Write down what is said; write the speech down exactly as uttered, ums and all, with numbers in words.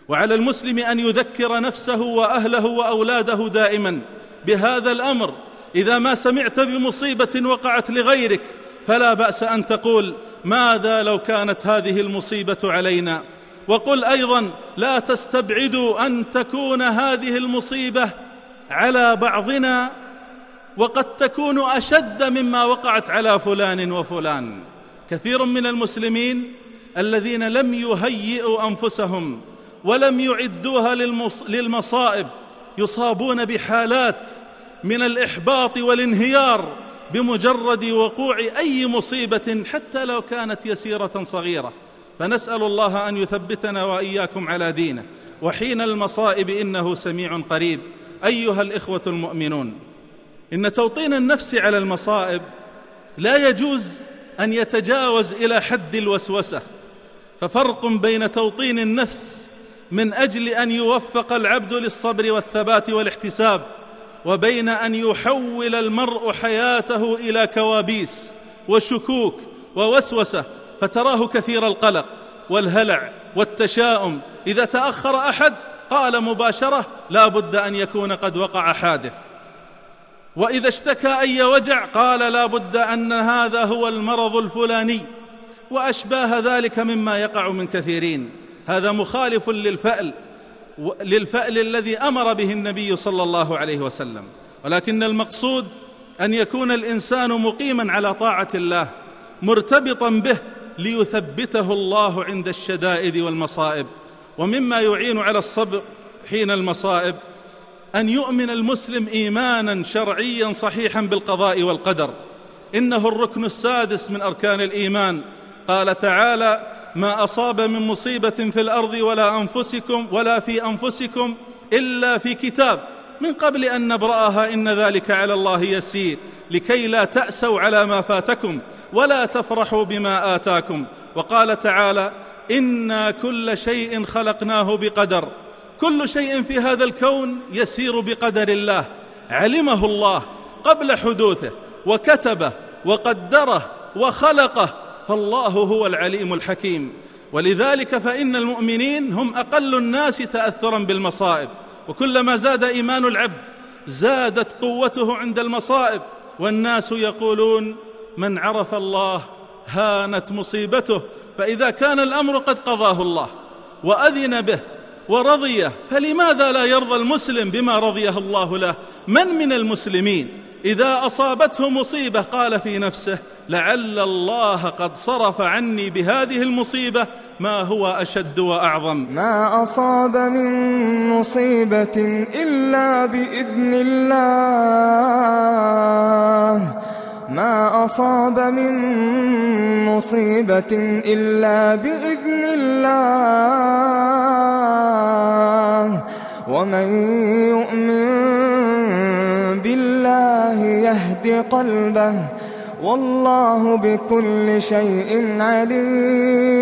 وعلى المسلم أن يذكر نفسه وأهله وأولاده دائما بهذا الأمر. إذا ما سمعت بمصيبة وقعت لغيرك فلا بأس أن تقول ماذا لو كانت هذه المصيبة علينا. وقل أيضا لا تستبعدوا أن تكون هذه المصيبة على بعضنا وقد تكون أشد مما وقعت على فلان وفلان. كثير من المسلمين الذين لم يهيئوا أنفسهم ولم يعدوها للمصائب يصابون بحالات من الإحباط والانهيار بمجرد وقوع أي مصيبة حتى لو كانت يسيرة صغيرة. فنسأل الله أن يثبتنا وإياكم على دينه. وحين المصائب إنه سميع قريب. أيها الإخوة المؤمنون، إن توطين النفس على المصائب لا يجوز أن يتجاوز إلى حد الوسوسة، ففرق بين توطين النفس من أجل أن يوفق العبد للصبر والثبات والاحتساب، وبين أن يحول المرء حياته إلى كوابيس وشكوك ووسوسة، فتراه كثير القلق والهلع والتشاؤم. إذا تأخر أحد قال مباشرة لا بد أن يكون قد وقع حادث، وإذا اشتكى أي وجع قال لا بد أن هذا هو المرض الفلاني، وأشباه ذلك مما يقع من كثيرين. هذا مخالف للفأل للفأل الذي أمر به النبي صلى الله عليه وسلم. ولكن المقصود أن يكون الإنسان مقيما على طاعة الله مرتبطا به ليثبته الله عند الشدائد والمصائب. ومما يعين على الصبر حين المصائب أن يؤمن المسلم إيمانا شرعيا صحيحا بالقضاء والقدر، إنه الركن السادس من أركان الإيمان. قال تعالى ما أصاب من مصيبة في الأرض ولا أنفسكم ولا في أنفسكم إلا في كتاب من قبل أن نبرأها إن ذلك على الله يسير لكي لا تأسوا على ما فاتكم ولا تفرحوا بما آتاكم. وقال تعالى إنا كل شيء خلقناه بقدر. كل شيء في هذا الكون يسير بقدر الله، علمه الله قبل حدوثه وكتبه وقدره وخلقه، فالله هو العليم الحكيم. ولذلك فإن المؤمنين هم أقل الناس تأثرا بالمصائب، وكلما زاد إيمان العبد زادت قوته عند المصائب. والناس يقولون من عرف الله هانت مصيبته، فإذا كان الأمر قد قضاه الله وأذن به ورضيه فلماذا لا يرضى المسلم بما رضيه الله له؟ من من المسلمين إذا أصابته مصيبة قال في نفسه لعل الله قد صرف عني بهذه المصيبة ما هو أشد وأعظم؟ ما أصاب من مصيبة إلا بإذن الله، ما أصاب من مصيبة إلا بإذن الله، ومن يؤمن بالله يهد قلبه، والله بكل شيء عليم.